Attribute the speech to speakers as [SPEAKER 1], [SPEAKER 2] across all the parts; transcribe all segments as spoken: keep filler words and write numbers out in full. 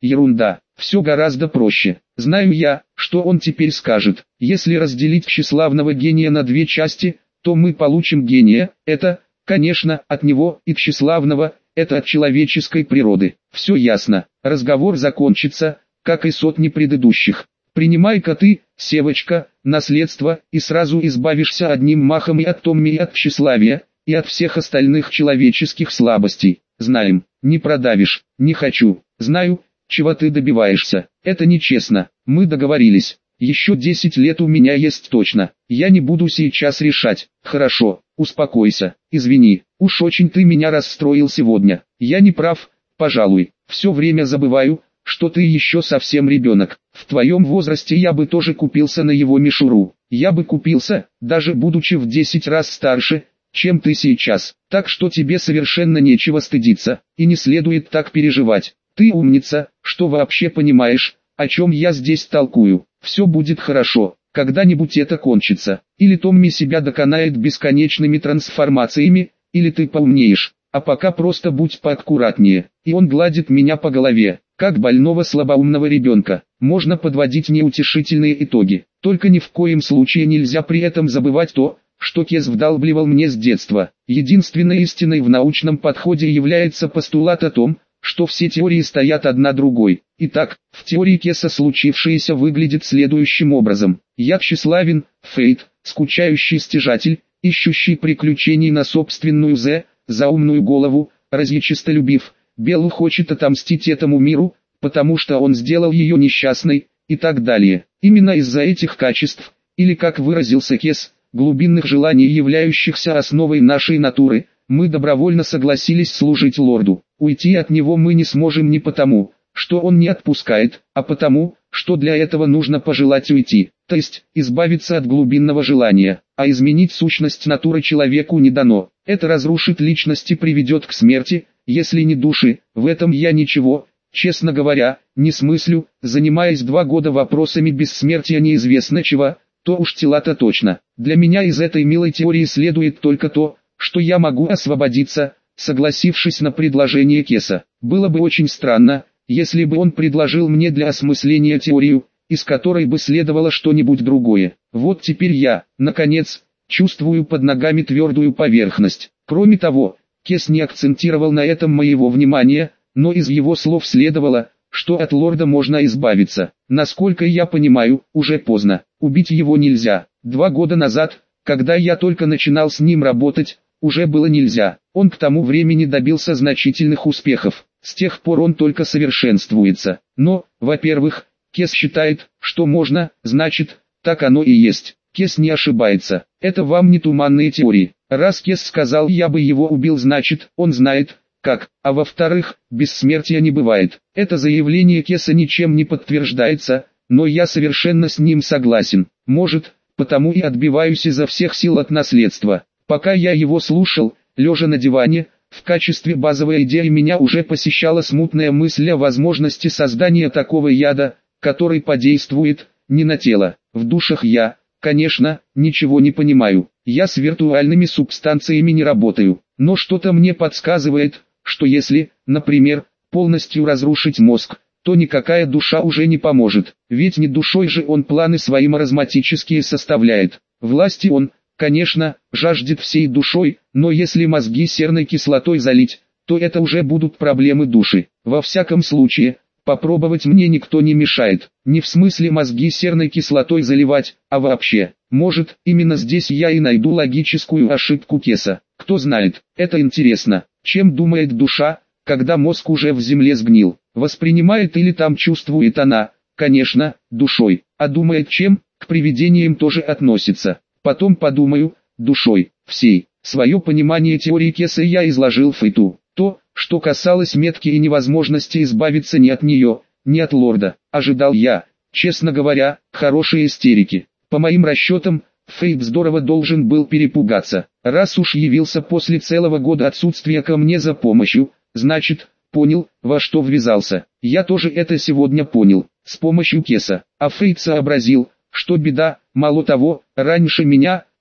[SPEAKER 1] ерунда, все гораздо проще. Знаю я, что он теперь скажет. Если разделить тщеславного гения на две части, то мы получим гения, это, конечно, от него, и тщеславного, это от человеческой природы. Все ясно, разговор закончится, как и сотни предыдущих. Принимай-ка ты, Севочка, наследство, и сразу избавишься одним махом и от Томми, и от тщеславия, и от всех остальных человеческих слабостей. Знаем, не продавишь, не хочу, знаю, чего ты добиваешься. Это нечестно, мы договорились. Еще десять лет у меня есть точно, я не буду сейчас решать. Хорошо, успокойся, извини, уж очень ты меня расстроил сегодня. Я не прав, пожалуй, все время забываю, что ты еще совсем ребенок. В твоем возрасте я бы тоже купился на его мишуру. Я бы купился, даже будучи в десять раз старше, чем ты сейчас. Так что тебе совершенно нечего стыдиться, и не следует так переживать. Ты умница, что вообще понимаешь, о чем я здесь толкую. Все будет хорошо, когда-нибудь это кончится. Или Томми себя доконает бесконечными трансформациями, или ты поумнеешь. А пока просто будь поаккуратнее. И он гладит меня по голове, как больного слабоумного ребенка. Можно подводить неутешительные итоги. Только ни в коем случае нельзя при этом забывать то, что Кес вдалбливал мне с детства. Единственной истиной в научном подходе является постулат о том, что все теории стоят одна другой. Итак, в теории Кеса случившееся выглядит следующим образом. Я тщеславен, Фейт, скучающий стяжатель, ищущий приключений на собственную зе, заумную голову, разъячистолюбив. Белл хочет отомстить этому миру, потому что он сделал ее несчастной, и так далее. Именно из-за этих качеств, или как выразился Кес, глубинных желаний, являющихся основой нашей натуры, мы добровольно согласились служить лорду. Уйти от него мы не сможем не потому, что он не отпускает, а потому, что для этого нужно пожелать уйти, то есть избавиться от глубинного желания, а изменить сущность натуры человеку не дано. Это разрушит личность и приведет к смерти, если не души. В этом я ничего, честно говоря, не смыслю, занимаясь два года вопросами бессмертия неизвестно чего, то уж тела-то точно. Для меня из этой милой теории следует только то, что я могу освободиться, согласившись на предложение Кеса. Было бы очень странно, если бы он предложил мне для осмысления теорию, из которой бы следовало что-нибудь другое. Вот теперь я, наконец, чувствую под ногами твердую поверхность. Кроме того, Кес не акцентировал на этом моего внимания, но из его слов следовало, что от лорда можно избавиться. Насколько я понимаю, уже поздно. Убить его нельзя. Два года назад, когда я только начинал с ним работать, уже было нельзя. Он к тому времени добился значительных успехов. С тех пор он только совершенствуется. Но, во-первых, Кес считает, что можно, значит, так оно и есть. Кес не ошибается. Это вам не туманные теории. Раз Кес сказал, я бы его убил, значит, он знает, как. А во-вторых, бессмертия не бывает. Это заявление Кеса ничем не подтверждается, но я совершенно с ним согласен. Может, потому и отбиваюсь изо всех сил от наследства. Пока я его слушал, лежа на диване, в качестве базовой идеи меня уже посещала смутная мысль о возможности создания такого яда, который подействует не на тело. В душах я, конечно, ничего не понимаю. Я с виртуальными субстанциями не работаю. Но что-то мне подсказывает, что если, например, полностью разрушить мозг, то никакая душа уже не поможет. Ведь не душой же он планы свои маразматические составляет. Власти он, конечно, жаждет всей душой, но если мозги серной кислотой залить, то это уже будут проблемы души. Во всяком случае, попробовать мне никто не мешает. Не в смысле мозги серной кислотой заливать, а вообще. Может, именно здесь я и найду логическую ошибку Кеса. Кто знает, это интересно. Чем думает душа, когда мозг уже в земле сгнил? Воспринимает или там чувствует она, конечно, душой. А думает чем, к привидениям тоже относится. Потом подумаю, душой, всей. Свое понимание теории Кеса я изложил Фейту. То, что касалось метки и невозможности избавиться ни от нее, ни от лорда, ожидал я, честно говоря, хорошие истерики. По моим расчетам, Фейт здорово должен был перепугаться. Раз уж явился после целого года отсутствия ко мне за помощью, значит, понял, во что ввязался. Я тоже это сегодня понял, с помощью Кеса. А Фейт сообразил, что беда, мало того, раньше меня,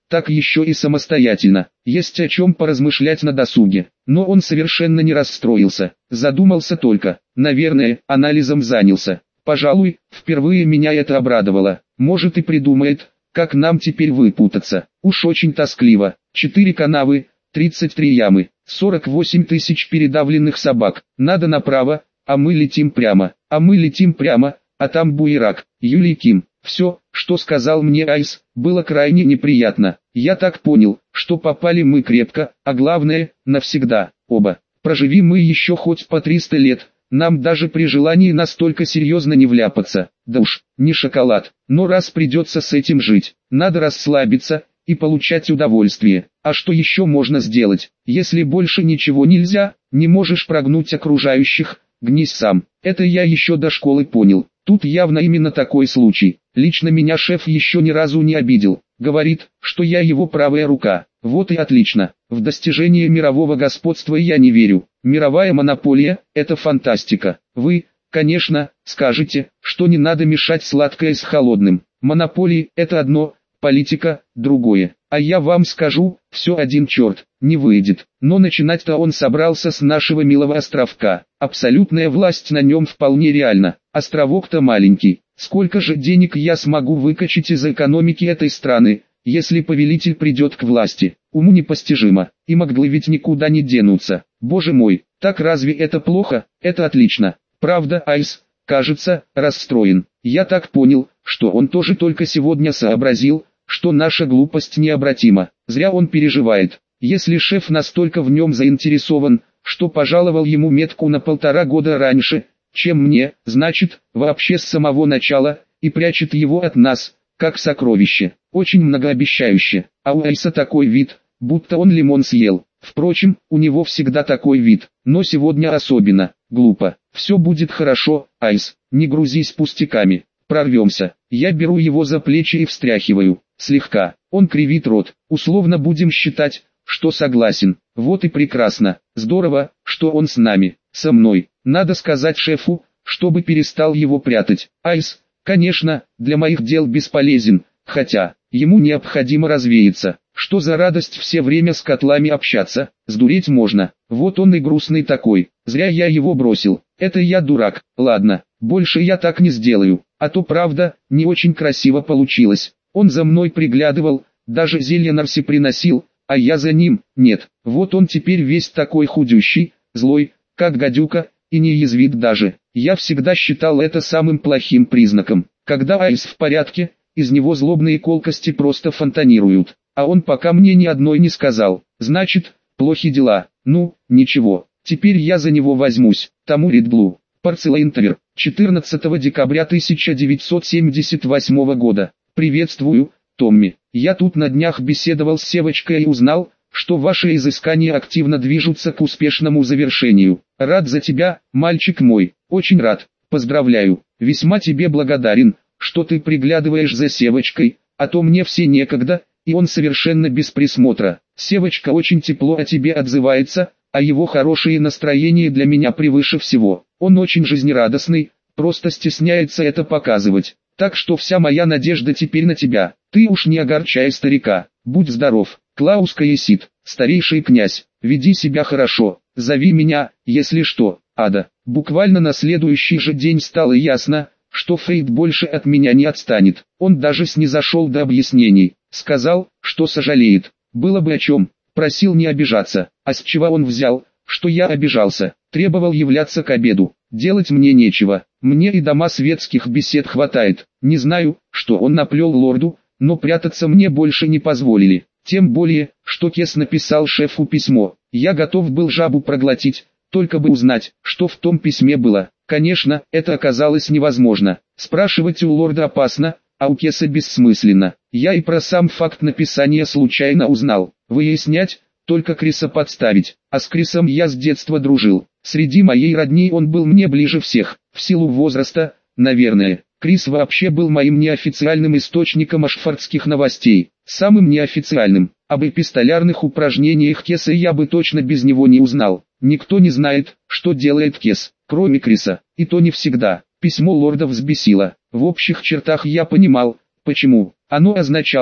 [SPEAKER 1] так еще и самостоятельно. Есть о чем поразмышлять на досуге. Но он совершенно не расстроился, задумался только, наверное, анализом занялся. Пожалуй, впервые меня это обрадовало. Может и придумает, как нам теперь выпутаться. Уж очень тоскливо. Четыре канавы, тридцать три ямы, сорок восемь тысяч передавленных собак. Надо направо, а мы летим прямо. А мы летим прямо, а там буерак. Юлий Ким. Все, что сказал мне Айс, было крайне неприятно. Я так понял, что попали мы крепко, а главное, навсегда, оба. Проживи мы еще хоть по триста лет, нам даже при желании настолько серьезно не вляпаться. Да уж, не шоколад, но раз придется с этим жить, надо расслабиться и получать удовольствие. А что еще можно сделать, если больше ничего нельзя, не можешь прогнуть окружающих, гнись сам. Это я еще до школы понял. Тут явно именно такой случай. Лично меня шеф еще ни разу не обидел. Говорит, что я его правая рука. Вот и отлично. В достижение мирового господства я не верю. Мировая монополия – это фантастика. Вы, конечно, скажете, что не надо мешать сладкое с холодным. Монополии – это одно, политика – другое. А я вам скажу, все один черт, не выйдет. Но начинать-то он собрался с нашего милого островка. Абсолютная власть на нем вполне реальна. Островок-то маленький. Сколько же денег я смогу выкачать из экономики этой страны, если повелитель придет к власти? Уму непостижимо. И моглы ведь никуда не денутся. Боже мой, так разве это плохо? Это отлично. Правда, Айс, кажется, расстроен. Я так понял, что он тоже только сегодня сообразил, что наша глупость необратима. Зря он переживает. Если шеф настолько в нем заинтересован, что пожаловал ему метку на полтора года раньше, чем мне, значит, вообще с самого начала, и прячет его от нас, как сокровище. Очень многообещающе. А у Айса такой вид, будто он лимон съел. Впрочем, у него всегда такой вид, но сегодня особенно. Глупо. Все будет хорошо, Айс, не грузись пустяками. Прорвемся. Я беру его за плечи и встряхиваю. Слегка. Он кривит рот. Условно будем считать, что согласен. Вот и прекрасно. Здорово, что он с нами. Со мной. Надо сказать шефу, чтобы перестал его прятать. Айс, конечно, для моих дел бесполезен, хотя, ему необходимо развеяться. Что за радость все время с котлами общаться, сдуреть можно. Вот он и грустный такой. Зря я его бросил. Это я дурак. Ладно, больше я так не сделаю. А то правда, не очень красиво получилось. Он за мной приглядывал, даже зелье Нарси приносил, а я за ним, нет. Вот он теперь весь такой худющий, злой, как гадюка, и не язвит даже. Я всегда считал это самым плохим признаком. Когда Айс в порядке, из него злобные колкости просто фонтанируют. А он пока мне ни одной не сказал. Значит, плохи дела. Ну, ничего. Теперь я за него возьмусь. Тому Ридблу. Порцелейнтовер. четырнадцатого декабря тысяча девятьсот семьдесят восьмого года. Приветствую, Томми. Я тут на днях беседовал с Севочкой и узнал, что ваши изыскания активно движутся к успешному завершению. Рад за тебя, мальчик мой. Очень рад. Поздравляю. Весьма тебе благодарен, что ты приглядываешь за Севочкой, а то мне все некогда, и он совершенно без присмотра. Севочка очень тепло о тебе отзывается, а его хорошее настроение для меня превыше всего. Он очень жизнерадостный, просто стесняется это показывать. Так что вся моя надежда теперь на тебя. Ты уж не огорчай старика. Будь здоров. Клаус Каесит, старейший князь, веди себя хорошо. Зови меня, если что, Ада. Буквально на следующий же день стало ясно, что Фейт больше от меня не отстанет. Он даже снизошел до объяснений. Сказал, что сожалеет. Было бы о чем. Просил не обижаться. А с чего он взял, что я обижался? Требовал являться к обеду. Делать мне нечего. Мне и дома светских бесед хватает. Не знаю, что он наплел лорду, но прятаться мне больше не позволили. Тем более, что Кес написал шефу письмо. Я готов был жабу проглотить, только бы узнать, что в том письме было. Конечно, это оказалось невозможно. Спрашивать у лорда опасно, а у Кеса бессмысленно. Я и про сам факт написания случайно узнал. Выяснять, только Криса подставить. А с Крисом я с детства дружил. Среди моей родни он был мне ближе всех. В силу возраста, наверное. Крис вообще был моим неофициальным источником ашфордских новостей. Самым неофициальным. Об эпистолярных упражнениях Кеса я бы точно без него не узнал. Никто не знает, что делает Кес, кроме Криса. И то не всегда. Письмо лорда взбесило. В общих чертах я понимал, почему. Оно означало,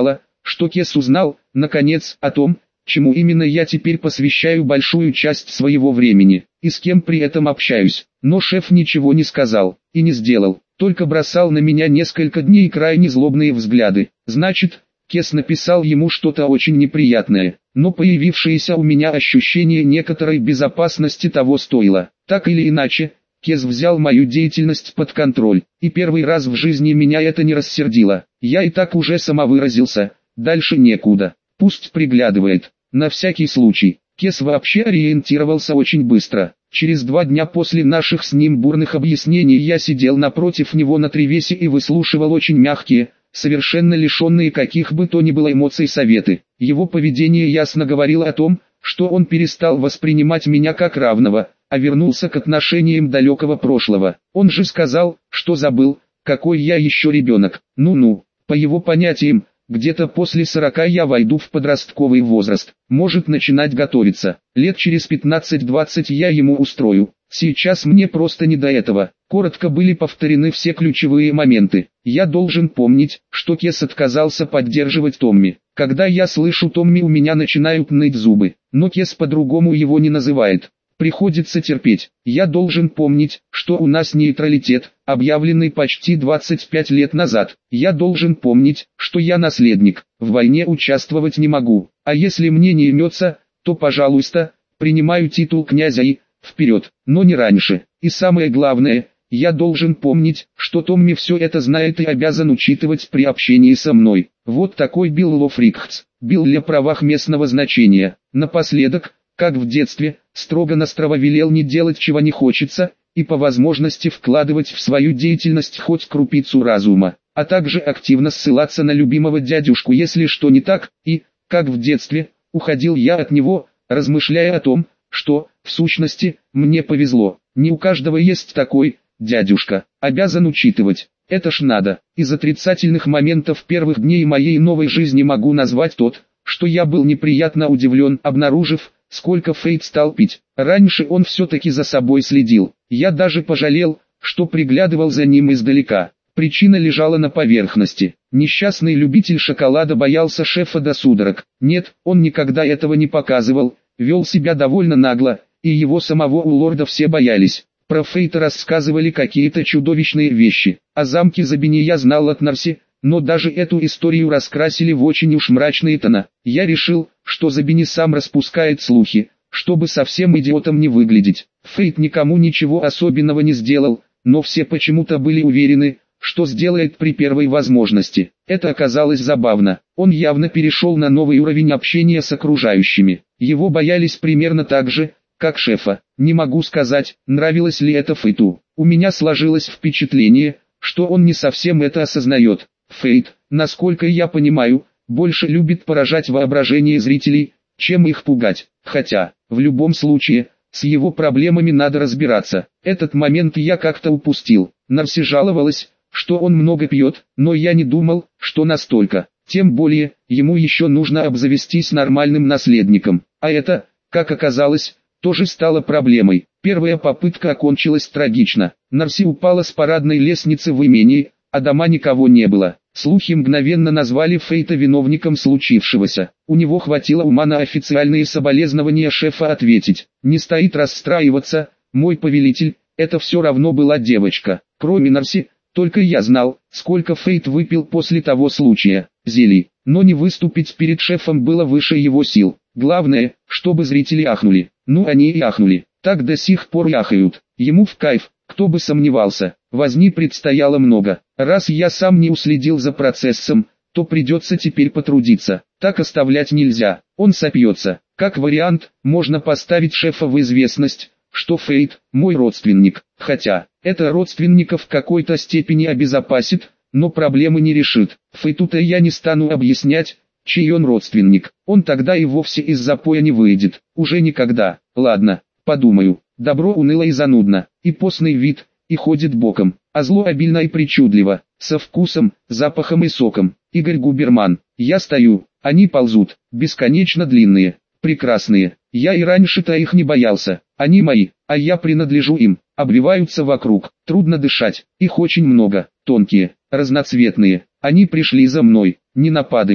[SPEAKER 1] что Кес узнал, наконец, о том, чему именно я теперь посвящаю большую часть своего времени, и с кем при этом общаюсь. Но шеф ничего не сказал, и не сделал, только бросал на меня несколько дней крайне злобные взгляды. Значит, Кес написал ему что-то очень неприятное, но появившееся у меня ощущение некоторой безопасности того стоило. Так или иначе, Кес взял мою деятельность под контроль, и первый раз в жизни меня это не рассердило. Я и так уже самовыразился, дальше некуда. Пусть приглядывает. На всякий случай. Кес вообще ориентировался очень быстро. Через два дня после наших с ним бурных объяснений я сидел напротив него на тревесе и выслушивал очень мягкие, совершенно лишенные каких бы то ни было эмоций советы. Его поведение ясно говорило о том, что он перестал воспринимать меня как равного, а вернулся к отношениям далекого прошлого. Он же сказал, что забыл, какой я еще ребенок. Ну-ну, по его понятиям, где-то после сорока я войду в подростковый возраст, может начинать готовиться. Лет через пятнадцать-двадцать я ему устрою. Сейчас мне просто не до этого. Коротко были повторены все ключевые моменты. Я должен помнить, что Кес отказался поддерживать Томми. Когда я слышу Томми, у меня начинают ныть зубы, но Кес по-другому его не называет. Приходится терпеть. Я должен помнить, что у нас нейтралитет, объявленный почти двадцать пять лет назад. Я должен помнить, что я наследник, в войне участвовать не могу. А если мне не имется, то, пожалуйста, принимаю титул князя и вперед, но не раньше. И самое главное, я должен помнить, что Томми все это знает и обязан учитывать при общении со мной. Вот такой Билл Лофрикхтс. Билл для правах местного значения. Напоследок, как в детстве, строго-настрого велел не делать чего не хочется, и по возможности вкладывать в свою деятельность хоть крупицу разума, а также активно ссылаться на любимого дядюшку, если что не так, и, как в детстве, уходил я от него, размышляя о том, что, в сущности, мне повезло. Не у каждого есть такой дядюшка, обязан учитывать. Это ж надо. Из отрицательных моментов первых дней моей новой жизни могу назвать тот, что я был неприятно удивлен, обнаружив, сколько Фейт стал пить. Раньше он все-таки за собой следил. Я даже пожалел, что приглядывал за ним издалека. Причина лежала на поверхности. Несчастный любитель шоколада боялся шефа до судорог. Нет, он никогда этого не показывал, вел себя довольно нагло, и его самого у лорда все боялись. Про Фейта рассказывали какие-то чудовищные вещи. О замке Забини я знал от Нарси, но даже эту историю раскрасили в очень уж мрачные тона. Я решил, что Забини сам распускает слухи, чтобы совсем идиотом не выглядеть. Фейт никому ничего особенного не сделал, но все почему-то были уверены, что сделает при первой возможности. Это оказалось забавно. Он явно перешел на новый уровень общения с окружающими. Его боялись примерно так же, как шефа. Не могу сказать, нравилось ли это Фейту. У меня сложилось впечатление, что он не совсем это осознает. Фейт, насколько я понимаю, больше любит поражать воображение зрителей, чем их пугать. Хотя, в любом случае, с его проблемами надо разбираться. Этот момент я как-то упустил. Нарси жаловалась, что он много пьет, но я не думал, что настолько. Тем более, ему еще нужно обзавестись нормальным наследником. А это, как оказалось, тоже стало проблемой. Первая попытка окончилась трагично. Нарси упала с парадной лестницы в имении, а дома никого не было. Слухи мгновенно назвали Фейта виновником случившегося. У него хватило ума на официальные соболезнования шефа ответить: «Не стоит расстраиваться, мой повелитель, это все равно была девочка». Кроме Нарси, только я знал, сколько Фейт выпил после того случая. Зелий. Но не выступить перед шефом было выше его сил. Главное, чтобы зрители ахнули. Ну они и ахнули. Так до сих пор и ахают. Ему в кайф, кто бы сомневался. Возни предстояло много. Раз я сам не уследил за процессом, то придется теперь потрудиться. Так оставлять нельзя. Он сопьется. Как вариант, можно поставить шефа в известность, что Фейт – мой родственник. Хотя, это родственников в какой-то степени обезопасит, но проблемы не решит. Фейту-то я не стану объяснять, чей он родственник. Он тогда и вовсе из запоя не выйдет. Уже никогда. Ладно, подумаю. Добро уныло и занудно, и постный вид, и ходит боком, а зло обильно и причудливо, со вкусом, запахом и соком. Игорь Губерман. Я стою, они ползут, бесконечно длинные, прекрасные. Я и раньше-то их не боялся. Они мои, а я принадлежу им. Обвиваются вокруг, трудно дышать, их очень много, тонкие, разноцветные. Они пришли за мной, не нападают,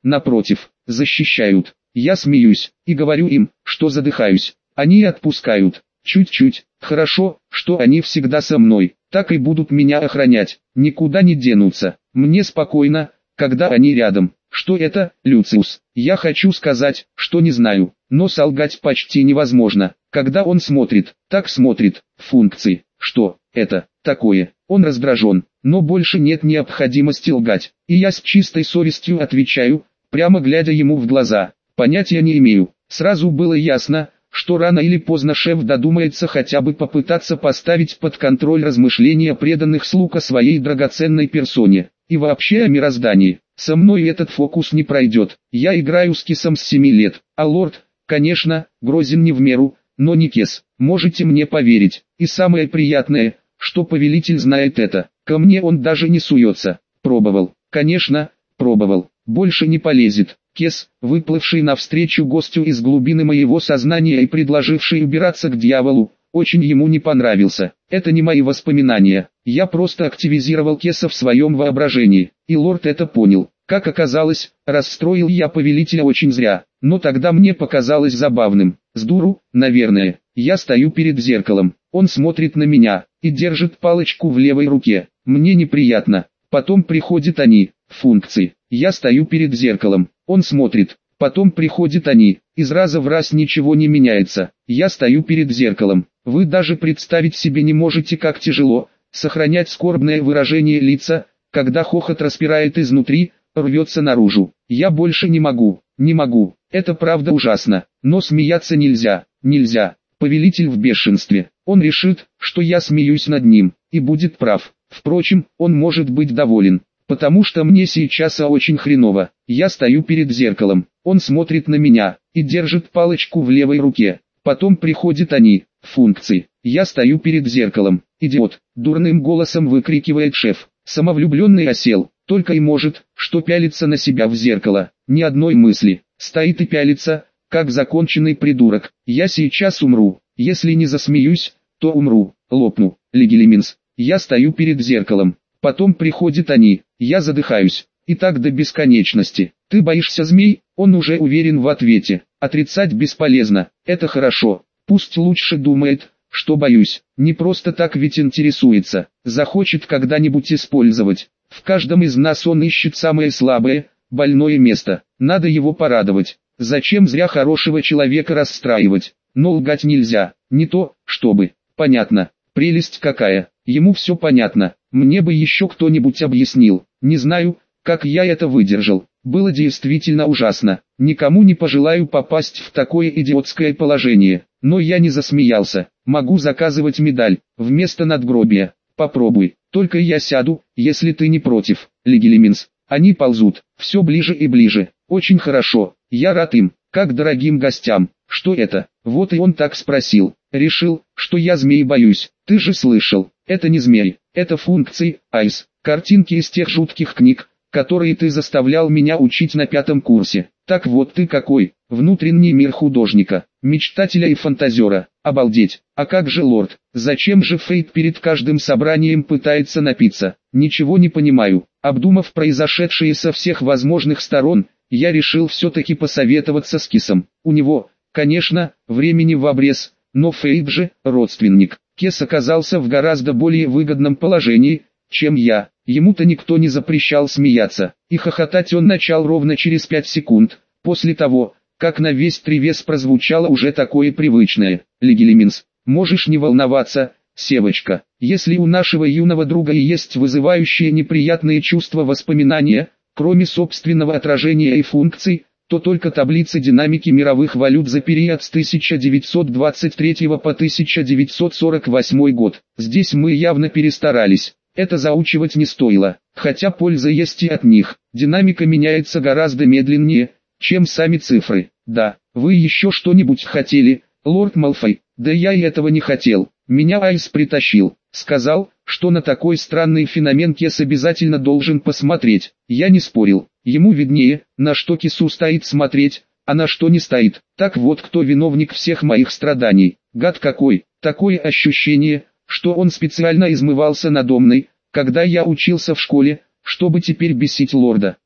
[SPEAKER 1] напротив, защищают. Я смеюсь, и говорю им, что задыхаюсь. Они отпускают. Чуть-чуть. Хорошо, что они всегда со мной, так и будут меня охранять, никуда не денутся. Мне спокойно, когда они рядом. Что это, Люциус? Я хочу сказать, что не знаю, но солгать почти невозможно. Когда он смотрит, так смотрит, функции. Что это такое? Он раздражен, но больше нет необходимости лгать. И я с чистой совестью отвечаю, прямо глядя ему в глаза. Понятия не имею. Сразу было ясно, что рано или поздно шеф додумается хотя бы попытаться поставить под контроль размышления преданных слуг о своей драгоценной персоне. И вообще о мироздании. Со мной этот фокус не пройдет. Я играю с Кесом с семи лет. А лорд, конечно, грозен не в меру, но не Кес. Можете мне поверить. И самое приятное, что повелитель знает это. Ко мне он даже не суется. Пробовал. Конечно, пробовал. Больше не полезет. Кес, выплывший навстречу гостю из глубины моего сознания и предложивший убираться к дьяволу, очень ему не понравился. Это не мои воспоминания. Я просто активизировал Кеса в своем воображении. И лорд это понял. Как оказалось, расстроил я повелителя очень зря. Но тогда мне показалось забавным. С дуру, наверное. Я стою перед зеркалом. Он смотрит на меня и держит палочку в левой руке. Мне неприятно. Потом приходят они, функции. Я стою перед зеркалом. Он смотрит. Потом приходят они. Из раза в раз ничего не меняется. Я стою перед зеркалом. Вы даже представить себе не можете, как тяжело сохранять скорбное выражение лица, когда хохот распирает изнутри, рвется наружу. Я больше не могу, не могу. Это правда ужасно. Но смеяться нельзя, нельзя. Повелитель в бешенстве. Он решит, что я смеюсь над ним, и будет прав. Впрочем, он может быть доволен. Потому что мне сейчас очень хреново. Я стою перед зеркалом. Он смотрит на меня и держит палочку в левой руке. Потом приходят они, функции. Я стою перед зеркалом. Идиот, дурным голосом выкрикивает шеф. Самовлюбленный осел, только и может, что пялится на себя в зеркало. Ни одной мысли. Стоит и пялится, как законченный придурок. Я сейчас умру. Если не засмеюсь, то умру, лопну. Легилиминс. Я стою перед зеркалом. Потом приходят они. Я задыхаюсь. И так до бесконечности. Ты боишься змей? Он уже уверен в ответе. Отрицать бесполезно. Это хорошо. Пусть лучше думает, что боюсь. Не просто так ведь интересуется. Захочет когда-нибудь использовать. В каждом из нас он ищет самое слабое, больное место. Надо его порадовать. Зачем зря хорошего человека расстраивать? Но лгать нельзя. Не то, чтобы. Понятно. Прелесть какая. Ему все понятно. Мне бы еще кто-нибудь объяснил. Не знаю, как я это выдержал. Было действительно ужасно. Никому не пожелаю попасть в такое идиотское положение. Но я не засмеялся. Могу заказывать медаль вместо надгробия. Попробуй. Только я сяду, если ты не против. Легилиминс. Они ползут. Все ближе и ближе. Очень хорошо. Я рад им, как дорогим гостям. Что это? Вот и он так спросил. Решил, что я змей боюсь. Ты же слышал. Это не змей. Это функции, Айс. Картинки из тех жутких книг, которые ты заставлял меня учить на пятом курсе. Так вот ты какой. Внутренний мир художника, мечтателя и фантазера. Обалдеть. А как же лорд? Зачем же Фейт перед каждым собранием пытается напиться? Ничего не понимаю. Обдумав произошедшее со всех возможных сторон, я решил все-таки посоветоваться с Кесом. У него, конечно, времени в обрез, но Фейт же родственник. Кес оказался в гораздо более выгодном положении, чем я. Ему-то никто не запрещал смеяться, и хохотать он начал ровно через пять секунд, после того, как на весь тревес прозвучало уже такое привычное. Легилиминс, можешь не волноваться, Севочка, если у нашего юного друга и есть вызывающие неприятные чувства воспоминания, кроме собственного отражения и функций, то только таблицы динамики мировых валют за период с тысяча девятьсот двадцать третьего по тысяча девятьсот сорок восьмой год. Здесь мы явно перестарались. Это заучивать не стоило, хотя польза есть и от них. Динамика меняется гораздо медленнее, чем сами цифры. Да, вы еще что-нибудь хотели, лорд Малфой? Да я и этого не хотел. Меня Айс притащил. Сказал, что на такой странный феномен Кес обязательно должен посмотреть. Я не спорил. Ему виднее, на что Кесу стоит смотреть, а на что не стоит. Так вот кто виновник всех моих страданий. Гад какой. Такое ощущение, что он специально измывался надо мной, когда я учился в школе, чтобы теперь бесить лорда.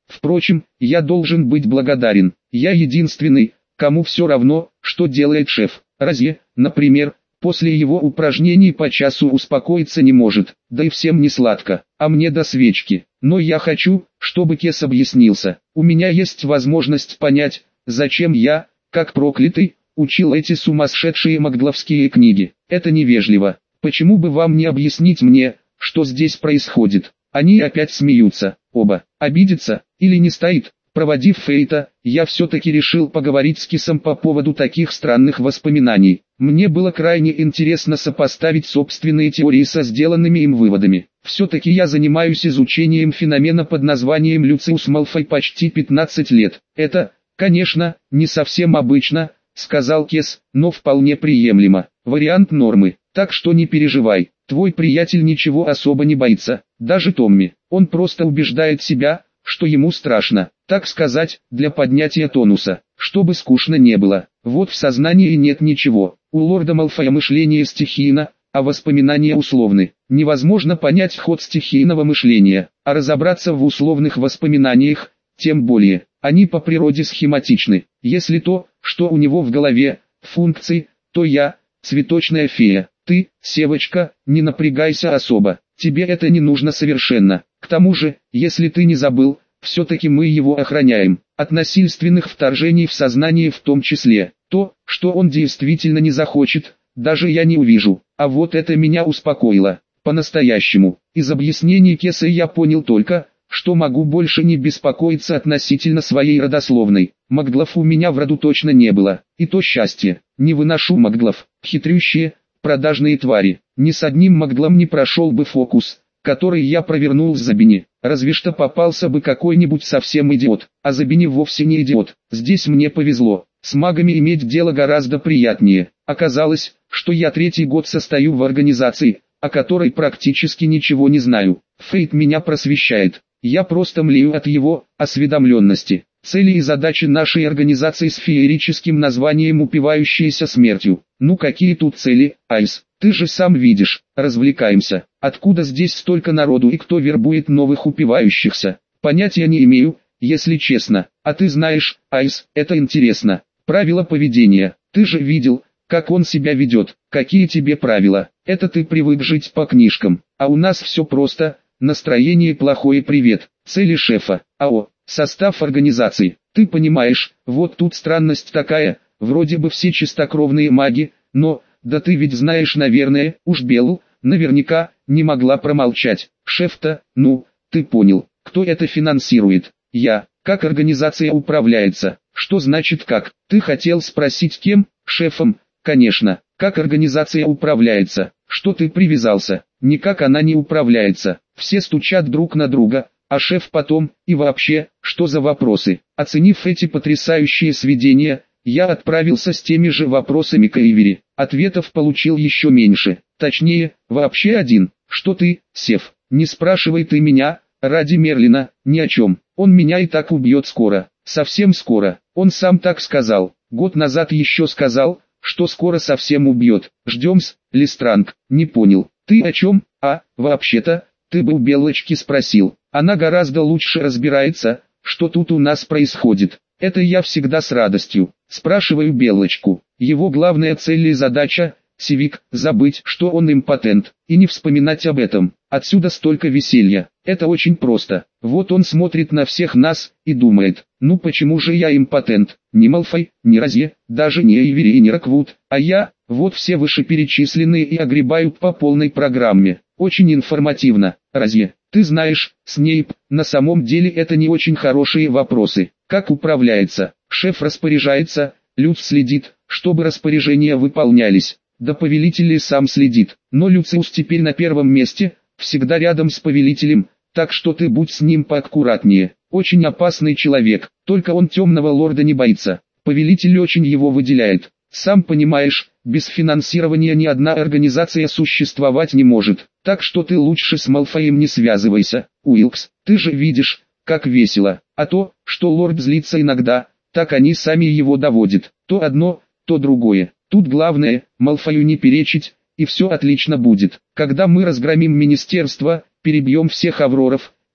[SPEAKER 1] Впрочем, я должен быть благодарен. Я единственный, кому все равно, что делает шеф. Разве, например, после его упражнений по часу успокоиться не может, да и всем не сладко, а мне до свечки. Но я хочу, чтобы Кес объяснился. У меня есть возможность понять, зачем я, как проклятый, учил эти сумасшедшие магдловские книги. Это невежливо. Почему бы вам не объяснить мне, что здесь происходит? Они опять смеются, оба. Обидится, или не стоит? Проводив Фейта, я все-таки решил поговорить с Кесом по поводу таких странных воспоминаний. Мне было крайне интересно сопоставить собственные теории со сделанными им выводами. Все-таки я занимаюсь изучением феномена под названием Люциус Малфой почти пятнадцать лет. Это, конечно, не совсем обычно, сказал Кес, но вполне приемлемо. Вариант нормы. Так что не переживай, твой приятель ничего особо не боится, даже Томми. Он просто убеждает себя, что ему страшно, так сказать, для поднятия тонуса, чтобы скучно не было. Вот в сознании нет ничего. У лорда Малфоя мышление стихийно, а воспоминания условны. Невозможно понять ход стихийного мышления, а разобраться в условных воспоминаниях, тем более. Они по природе схематичны. Если то, что у него в голове, функции, то я, цветочная фея. Ты, Севочка, не напрягайся особо, тебе это не нужно совершенно. К тому же, если ты не забыл, все-таки мы его охраняем, от насильственных вторжений в сознание в том числе. То, что он действительно не захочет, даже я не увижу, а вот это меня успокоило, по-настоящему. Из объяснений Кеса я понял только, что могу больше не беспокоиться относительно своей родословной. Магдлов у меня в роду точно не было, и то счастье. Не выношу магдлов, хитрющие, продажные твари. Ни с одним магдлом не прошел бы фокус, который я провернул с Забини. Разве что попался бы какой-нибудь совсем идиот, а Забини вовсе не идиот. Здесь мне повезло, с магами иметь дело гораздо приятнее. Оказалось, что я третий год состою в организации, о которой практически ничего не знаю. Фейт меня просвещает. Я просто млею от его осведомленности. Цели и задачи нашей организации с феерическим названием «Упивающиеся смертью». Ну какие тут цели, Айс? Ты же сам видишь, развлекаемся. Откуда здесь столько народу и кто вербует новых упивающихся? Понятия не имею, если честно. А ты знаешь, Айс, это интересно. Правила поведения. Ты же видел, как он себя ведет. Какие тебе правила? Это ты привык жить по книжкам. А у нас все просто. Настроение плохое, привет. Цели шефа. АО. Состав организации. Ты понимаешь, вот тут странность такая. Вроде бы все чистокровные маги, но, да ты ведь знаешь, наверное, уж Белл, наверняка, не могла промолчать. Шеф-то, ну, ты понял, кто это финансирует? Я. Как организация управляется? Что значит как? Ты хотел спросить кем? Шефом, конечно. Как организация управляется? Что ты привязался? Никак она не управляется. Все стучат друг на друга, а шеф потом, и вообще, что за вопросы? Оценив эти потрясающие сведения, я отправился с теми же вопросами к Эйвери. Ответов получил еще меньше. Точнее, вообще один. Что ты, Сев? Не спрашивай ты меня, ради Мерлина, ни о чем. Он меня и так убьет скоро. Совсем скоро. Он сам так сказал. Год назад еще сказал, что скоро совсем убьет. Ждем-с, Листранг. Не понял. Ты о чем? А, вообще-то, ты бы у Белочки спросил. Она гораздо лучше разбирается, что тут у нас происходит. Это я всегда с радостью. Спрашиваю Белочку. Его главная цель и задача, Севик, забыть, что он импотент, и не вспоминать об этом. Отсюда столько веселья. Это очень просто. Вот он смотрит на всех нас, и думает, ну почему же я импотент? Ни Малфой, ни Розье, даже не Эйвери и не Роквуд, а я, вот все вышеперечисленные и огребают по полной программе. Очень информативно. Розье, ты знаешь, Снейп, на самом деле это не очень хорошие вопросы. Как управляется? Шеф распоряжается, Люц следит, чтобы распоряжения выполнялись. Да повелитель и сам следит. Но Люциус теперь на первом месте, всегда рядом с повелителем, так что ты будь с ним поаккуратнее. Очень опасный человек, только он темного лорда не боится. Повелитель очень его выделяет. Сам понимаешь, без финансирования ни одна организация существовать не может. Так что ты лучше с Малфоем не связывайся, Уилкс. Ты же видишь, как весело. А то, что лорд злится иногда, так они сами его доводят. То одно, то другое. Тут главное, Малфою не перечить, и все отлично будет. Когда мы разгромим министерство, перебьем всех авроров,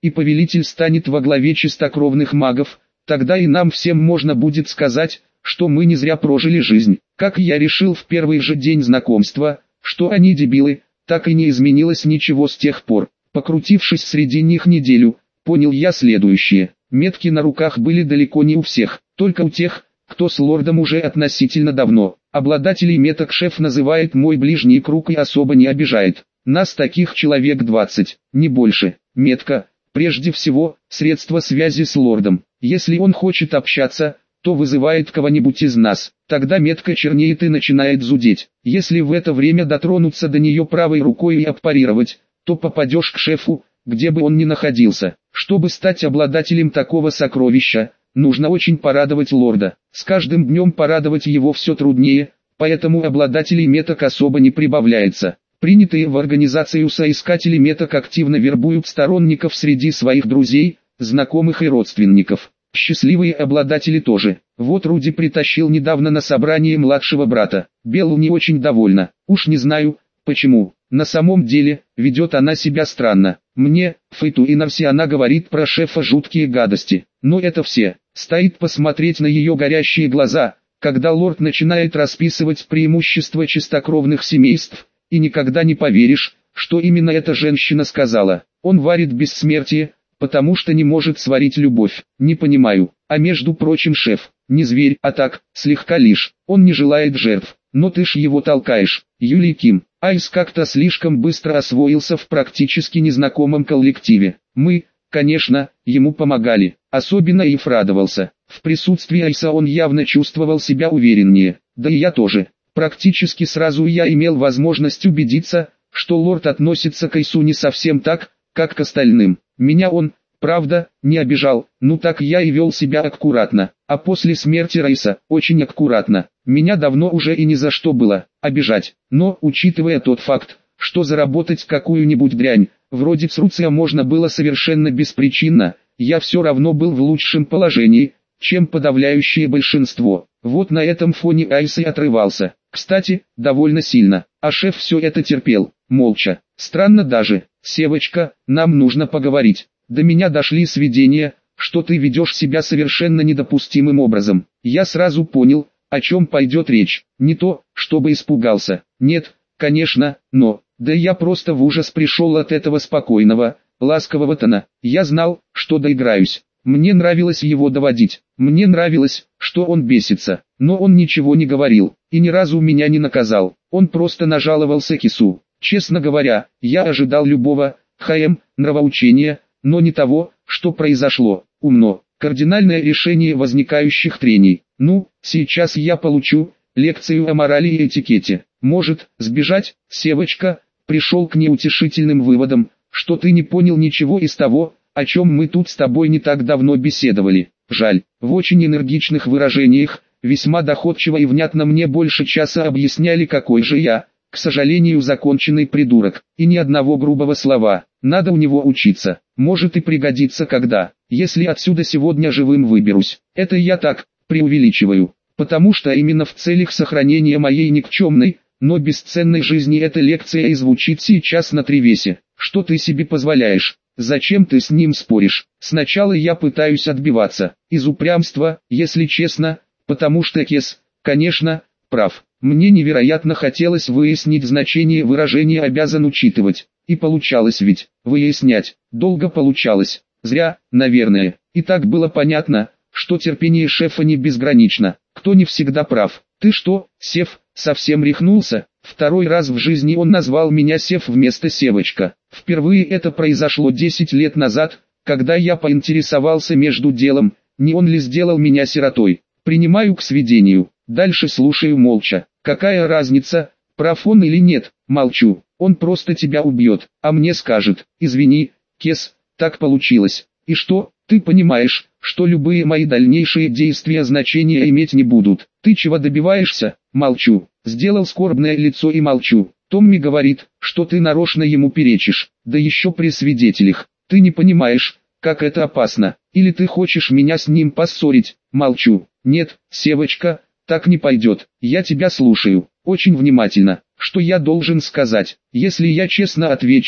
[SPEAKER 1] и повелитель станет во главе чистокровных магов, тогда и нам всем можно будет сказать, что мы не зря прожили жизнь. Как я решил в первый же день знакомства, что они дебилы, так и не изменилось ничего с тех пор. Покрутившись среди них неделю, понял я следующее. Метки на руках были далеко не у всех, только у тех, кто с лордом уже относительно давно. Обладателей меток шеф называет мой ближний круг и особо не обижает. Нас таких человек двадцать, не больше. Метка, прежде всего, средство связи с лордом. Если он хочет общаться, то вызывает кого-нибудь из нас. Тогда метка чернеет и начинает зудеть. Если в это время дотронуться до нее правой рукой и отпарировать, то попадешь к шефу, где бы он ни находился. Чтобы стать обладателем такого сокровища, нужно очень порадовать лорда. С каждым днем порадовать его все труднее, поэтому обладателей меток особо не прибавляется. Принятые в организацию соискатели меток активно вербуют сторонников среди своих друзей, знакомых и родственников. Счастливые обладатели тоже. Вот Руди притащил недавно на собрание младшего брата. Беллу не очень довольна. Уж не знаю, почему. На самом деле, ведет она себя странно. Мне, Фейту и Нарси она говорит про шефа жуткие гадости. Но это все. Стоит посмотреть на ее горящие глаза, когда лорд начинает расписывать преимущества чистокровных семейств, и никогда не поверишь, что именно эта женщина сказала. Он варит бессмертие, потому что не может сварить любовь. Не понимаю. А между прочим шеф, не зверь, а так, слегка лишь. Он не желает жертв, но ты ж его толкаешь. Юлий Ким. Айс как-то слишком быстро освоился в практически незнакомом коллективе. Мы, конечно, ему помогали. Особенно Ив радовался. В присутствии Айса он явно чувствовал себя увереннее. Да и я тоже. Практически сразу я имел возможность убедиться, что лорд относится к Айсу не совсем так, как к остальным. Меня он, правда, не обижал, ну так я и вел себя аккуратно. А после смерти Райса, очень аккуратно. Меня давно уже и ни за что было обижать. Но, учитывая тот факт, что заработать какую-нибудь дрянь, вроде Цруция можно было совершенно беспричинно, я все равно был в лучшем положении, чем подавляющее большинство. Вот на этом фоне Айс и отрывался. Кстати, довольно сильно. А шеф все это терпел, молча. Странно даже. Севочка, нам нужно поговорить. До меня дошли сведения, что ты ведешь себя совершенно недопустимым образом. Я сразу понял, о чем пойдет речь. Не то, чтобы испугался. Нет, конечно, но... Да я просто в ужас пришел от этого спокойного, ласкового тона. Я знал, что доиграюсь. Мне нравилось его доводить. Мне нравилось, что он бесится. Но он ничего не говорил, и ни разу меня не наказал. Он просто нажаловался Кису. Честно говоря, я ожидал любого, ХМ, нравоучения, но не того, что произошло. Умно. Кардинальное решение возникающих трений. Ну, сейчас я получу лекцию о морали и этикете. Может, сбежать, Севочка? Пришел к неутешительным выводам, что ты не понял ничего из того, о чем мы тут с тобой не так давно беседовали. Жаль, в очень энергичных выражениях, весьма доходчиво и внятно мне больше часа объясняли, какой же я, к сожалению, законченный придурок, и ни одного грубого слова. Надо у него учиться, может и пригодится когда, если отсюда сегодня живым выберусь. Это я так, преувеличиваю, потому что именно в целях сохранения моей никчемной, но бесценной жизни эта лекция и звучит сейчас на тревесе. Что ты себе позволяешь? Зачем ты с ним споришь? Сначала я пытаюсь отбиваться, из упрямства, если честно, потому что Кес, конечно, прав. Мне невероятно хотелось выяснить значение выражения «обязан учитывать». И получалось ведь, выяснять, долго получалось, зря, наверное. И так было понятно, что терпение шефа не безгранично, кто не всегда прав. Ты что, Сев, совсем рехнулся? Второй раз в жизни он назвал меня Сев вместо Севочка. Впервые это произошло десять лет назад, когда я поинтересовался между делом, не он ли сделал меня сиротой. Принимаю к сведению, дальше слушаю молча. Какая разница, прав он или нет? Молчу. Он просто тебя убьет, а мне скажет: извини, Кес, так получилось. И что, ты понимаешь, что любые мои дальнейшие действия значения иметь не будут? Ты чего добиваешься? Молчу. Сделал скорбное лицо и молчу. Томми говорит, что ты нарочно ему перечишь, да еще при свидетелях. Ты не понимаешь, как это опасно. Или ты хочешь меня с ним поссорить? Молчу. Нет, Севочка, так не пойдет. Я тебя слушаю, очень внимательно. Что я должен сказать? Если я честно отвечу,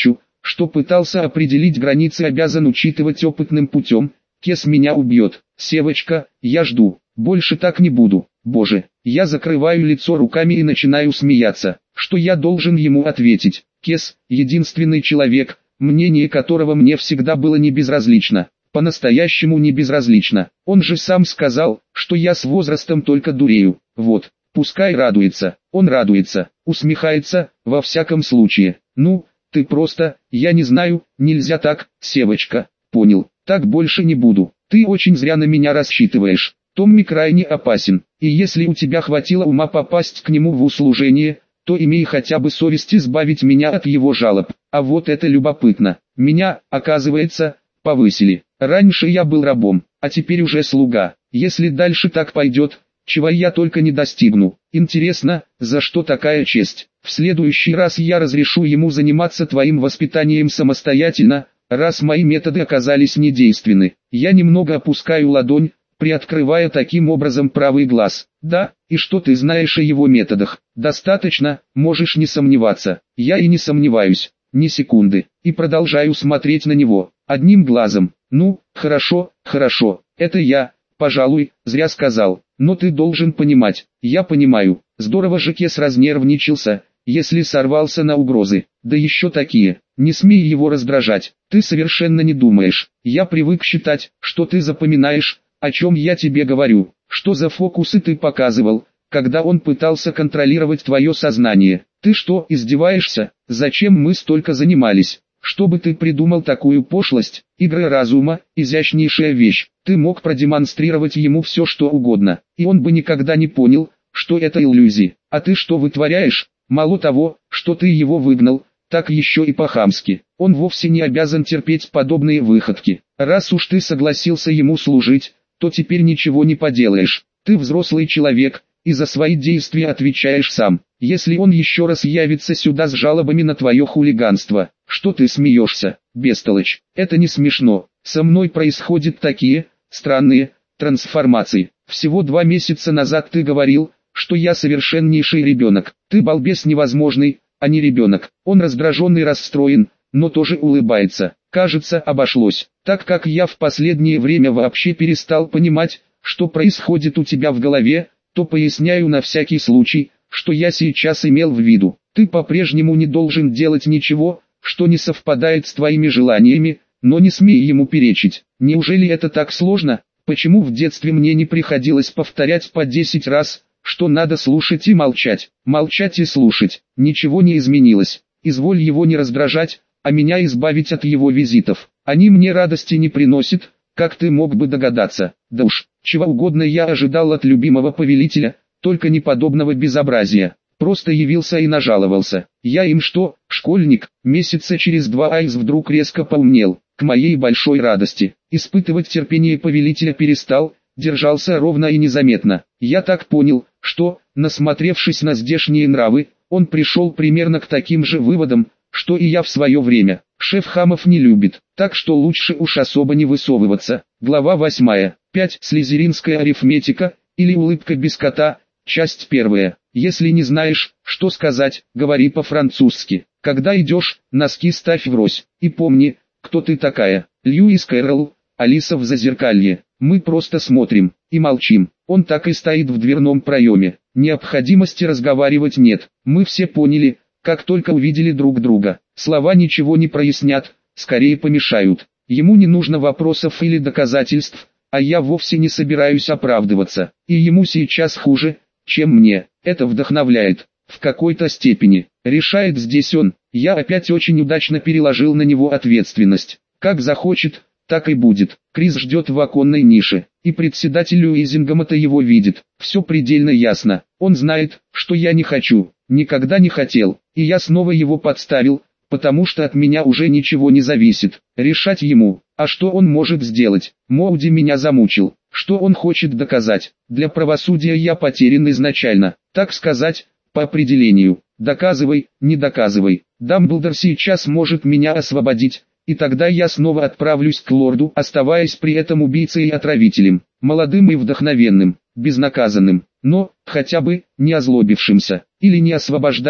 [SPEAKER 1] что пытался определить границы, обязан учитывать опытным путем. Кес меня убьет. Севочка, я жду. Больше так не буду. Боже, я закрываю лицо руками и начинаю смеяться. Что я должен ему ответить? Кес, единственный человек, мнение которого мне всегда было не безразлично. По-настоящему не безразлично. Он же сам сказал, что я с возрастом только дурею. Вот, пускай радуется. Он радуется, усмехается, во всяком случае. Ну, ты просто, я не знаю, нельзя так, Севочка. Понял, так больше не буду. Ты очень зря на меня рассчитываешь. Томми крайне опасен, и если у тебя хватило ума попасть к нему в услужение, то имей хотя бы совесть избавить меня от его жалоб. А вот это любопытно. Меня, оказывается, повысили. Раньше я был рабом, а теперь уже слуга. Если дальше так пойдет, чего я только не достигну. Интересно, за что такая честь? В следующий раз я разрешу ему заниматься твоим воспитанием самостоятельно, раз мои методы оказались недейственны. Я немного опускаю ладонь, приоткрывая таким образом правый глаз. Да, и что ты знаешь о его методах? Достаточно, можешь не сомневаться. Я и не сомневаюсь, ни секунды, и продолжаю смотреть на него, одним глазом. Ну, хорошо, хорошо, это я, пожалуй, зря сказал, но ты должен понимать. Я понимаю, здорово же Кес разнервничался, если сорвался на угрозы, да еще такие. Не смей его раздражать, ты совершенно не думаешь. Я привык считать, что ты запоминаешь, о чем я тебе говорю. Что за фокусы ты показывал, когда он пытался контролировать твое сознание? Ты что, издеваешься? Зачем мы столько занимались? Чтобы ты придумал такую пошлость? Игры разума, изящнейшая вещь. Ты мог продемонстрировать ему все что угодно, и он бы никогда не понял, что это иллюзии. А ты что вытворяешь? Мало того, что ты его выгнал, так еще и по-хамски. Он вовсе не обязан терпеть подобные выходки. Раз уж ты согласился ему служить, то теперь ничего не поделаешь. Ты взрослый человек, и за свои действия отвечаешь сам. Если он еще раз явится сюда с жалобами на твое хулиганство, что ты смеешься, бестолочь? Это не смешно. Со мной происходят такие, странные, трансформации. Всего два месяца назад ты говорил, что я совершеннейший ребенок. Ты балбес невозможный, а не ребенок. Он раздражен и расстроен, но тоже улыбается. Кажется, обошлось. Так как я в последнее время вообще перестал понимать, что происходит у тебя в голове, то поясняю на всякий случай, что я сейчас имел в виду. Ты по-прежнему не должен делать ничего, что не совпадает с твоими желаниями, но не смей ему перечить. Неужели это так сложно? Почему в детстве мне не приходилось повторять по десять раз, что надо слушать и молчать? Молчать и слушать. Ничего не изменилось. Изволь его не раздражать, а меня избавить от его визитов. Они мне радости не приносят, как ты мог бы догадаться. Да уж, чего угодно я ожидал от любимого повелителя, только не подобного безобразия. Просто явился и нажаловался. Я им что, школьник? Месяца через два Айс вдруг резко поумнел. К моей большой радости. Испытывать терпение повелителя перестал, держался ровно и незаметно. Я так понял, что, насмотревшись на здешние нравы, он пришел примерно к таким же выводам, что и я в свое время. Шеф хамов не любит, так что лучше уж особо не высовываться. Глава восьмая. пять. Слизеринская арифметика, или улыбка без кота, часть первая. Если не знаешь, что сказать, говори по-французски. Когда идешь, носки ставь врозь. И помни, кто ты такая. Льюис Кэрролл, Алиса в Зазеркалье. Мы просто смотрим и молчим. Он так и стоит в дверном проеме. Необходимости разговаривать нет. Мы все поняли, как только увидели друг друга. Слова ничего не прояснят, скорее помешают. Ему не нужно вопросов или доказательств, а я вовсе не собираюсь оправдываться. И ему сейчас хуже, чем мне. Это вдохновляет. В какой-то степени. Решает здесь он. Я опять очень удачно переложил на него ответственность. Как захочет, так и будет. Крис ждет в оконной нише. И председатель Уизингема-то его видит. Все предельно ясно. Он знает, что я не хочу. Никогда не хотел. И я снова его подставил, потому что от меня уже ничего не зависит. Решать ему. А что он может сделать? Моуди меня замучил. Что он хочет доказать? Для правосудия я потерян изначально. Так сказать, по определению. Доказывай, не доказывай. Дамблдор сейчас может меня освободить, и тогда я снова отправлюсь к лорду, оставаясь при этом убийцей и отравителем. Молодым и вдохновенным, безнаказанным, но, хотя бы, не озлобившимся. Или не освобождать,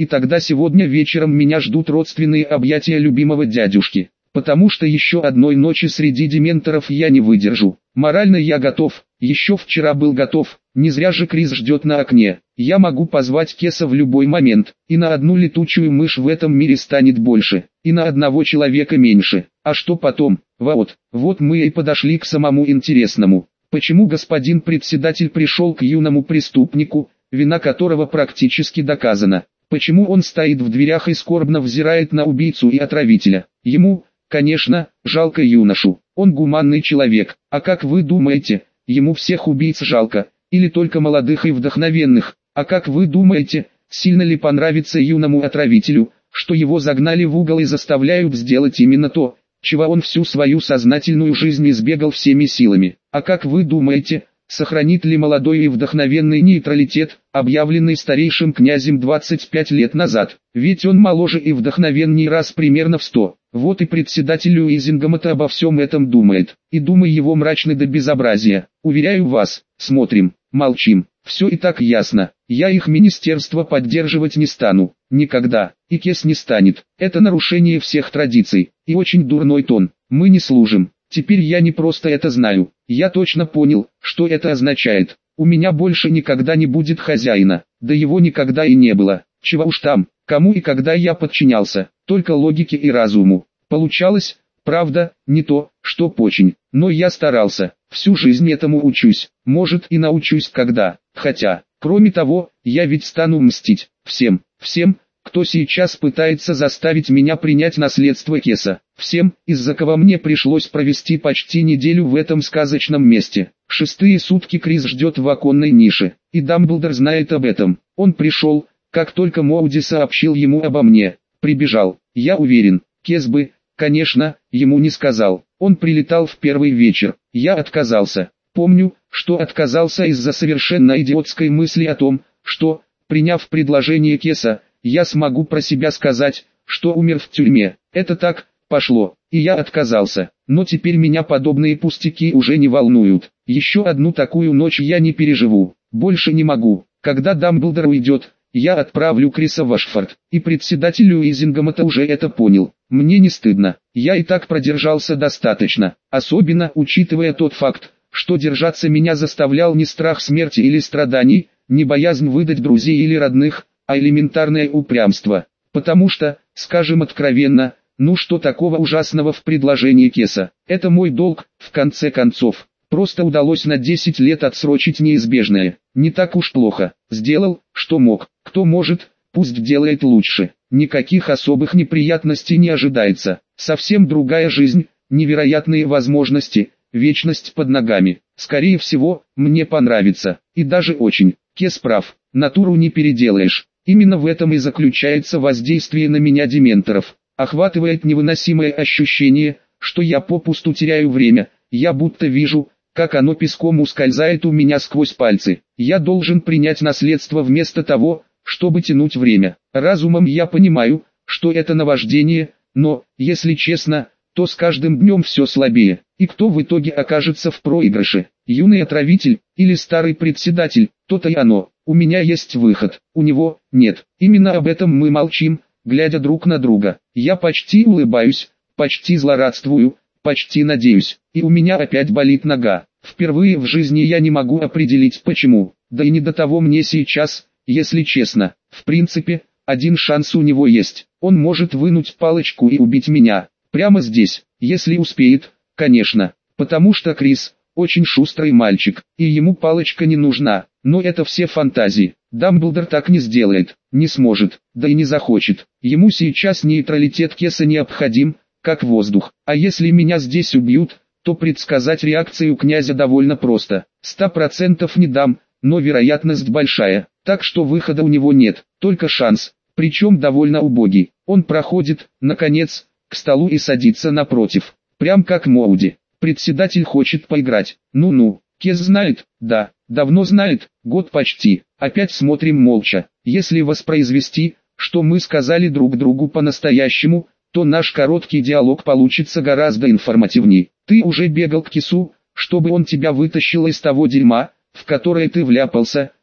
[SPEAKER 1] и тогда сегодня вечером меня ждут родственные объятия любимого дядюшки. Потому что еще одной ночи среди дементоров я не выдержу. Морально я готов, еще вчера был готов, не зря же Крис ждет на окне. Я могу позвать Кеса в любой момент, и на одну летучую мышь в этом мире станет больше, и на одного человека меньше. А что потом? Вот, вот мы и подошли к самому интересному. Почему господин председатель пришел к юному преступнику, вина которого практически доказана? Почему он стоит в дверях и скорбно взирает на убийцу и отравителя? Ему, конечно, жалко юношу, он гуманный человек, а как вы думаете, ему всех убийц жалко, или только молодых и вдохновенных? А как вы думаете, сильно ли понравится юному отравителю, что его загнали в угол и заставляют сделать именно то, чего он всю свою сознательную жизнь избегал всеми силами? А как вы думаете, сохранит ли молодой и вдохновенный нейтралитет, объявленный старейшим князем двадцать пять лет назад? Ведь он моложе и вдохновенней раз примерно в сто. Вот и председатель Уизингома-то обо всем этом думает, и думы его мрачны до безобразия. Уверяю вас, смотрим, молчим, все и так ясно. Я их министерство поддерживать не стану, никогда, и Кес не станет. Это нарушение всех традиций, и очень дурной тон. Мы не служим. Теперь я не просто это знаю, я точно понял, что это означает. У меня больше никогда не будет хозяина, да его никогда и не было. Чего уж там, кому и когда я подчинялся, только логике и разуму. Получалось, правда, не то, что очень, но я старался, всю жизнь этому учусь, может и научусь когда, хотя, кроме того, я ведь стану мстить, всем, всем, кто сейчас пытается заставить меня принять наследство Кеса, всем, из-за кого мне пришлось провести почти неделю в этом сказочном месте. Шестые сутки Крис ждет в оконной нише, и Дамблдор знает об этом. Он пришел, как только Моуди сообщил ему обо мне, прибежал. Я уверен, Кес бы, конечно, ему не сказал. Он прилетал в первый вечер, я отказался. Помню, что отказался из-за совершенно идиотской мысли о том, что, приняв предложение Кеса, я смогу про себя сказать, что умер в тюрьме. Это так, пошло, и я отказался. Но теперь меня подобные пустяки уже не волнуют. Еще одну такую ночь я не переживу. Больше не могу. Когда Дамблдор уйдет, я отправлю Криса в Ашфорд. И председатель Уизингома-то уже это понял. Мне не стыдно. Я и так продержался достаточно. Особенно учитывая тот факт, что держаться меня заставлял не страх смерти или страданий, не боязнь выдать друзей или родных, а элементарное упрямство. Потому что, скажем откровенно, ну что такого ужасного в предложении Кеса? Это мой долг, в конце концов. Просто удалось на десять лет отсрочить неизбежное. Не так уж плохо. Сделал, что мог. Кто может, пусть делает лучше. Никаких особых неприятностей не ожидается. Совсем другая жизнь, невероятные возможности, вечность под ногами. Скорее всего, мне понравится. И даже очень. Кес прав. Натуру не переделаешь. Именно в этом и заключается воздействие на меня дементоров. Охватывает невыносимое ощущение, что я попусту теряю время. Я будто вижу, как оно песком ускользает у меня сквозь пальцы. Я должен принять наследство вместо того, чтобы тянуть время. Разумом я понимаю, что это наваждение, но, если честно, то с каждым днем все слабее. И кто в итоге окажется в проигрыше? Юный отравитель или старый председатель? То-то и оно. У меня есть выход, у него нет. Именно об этом мы молчим, глядя друг на друга. Я почти улыбаюсь, почти злорадствую, почти надеюсь. И у меня опять болит нога. Впервые в жизни я не могу определить почему. Да и не до того мне сейчас, если честно. В принципе, один шанс у него есть. Он может вынуть палочку и убить меня. Прямо здесь, если успеет, конечно. Потому что Крис очень шустрый мальчик, и ему палочка не нужна. Но это все фантазии. Дамблдор так не сделает, не сможет, да и не захочет. Ему сейчас нейтралитет Кеса необходим, как воздух. А если меня здесь убьют, то предсказать реакцию князя довольно просто. Ста процентов не дам, но вероятность большая. Так что выхода у него нет, только шанс, причем довольно убогий. Он проходит, наконец, к столу и садится напротив. Прям как Моуди. Председатель хочет поиграть. Ну-ну, Кес знает, да, давно знает, год почти. Опять смотрим молча. Если воспроизвести, что мы сказали друг другу по-настоящему, то наш короткий диалог получится гораздо информативней. Ты уже бегал к Кесу, чтобы он тебя вытащил из того дерьма, в которое ты вляпался,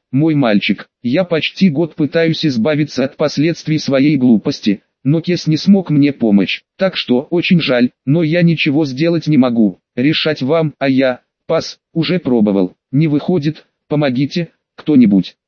[SPEAKER 1] Мой мальчик, я почти год пытаюсь избавиться от последствий своей глупости, но Кес не смог мне помочь. Так что очень жаль, но я ничего сделать не могу. Решать вам, а я, пас, уже пробовал. Не выходит, помогите, кто-нибудь.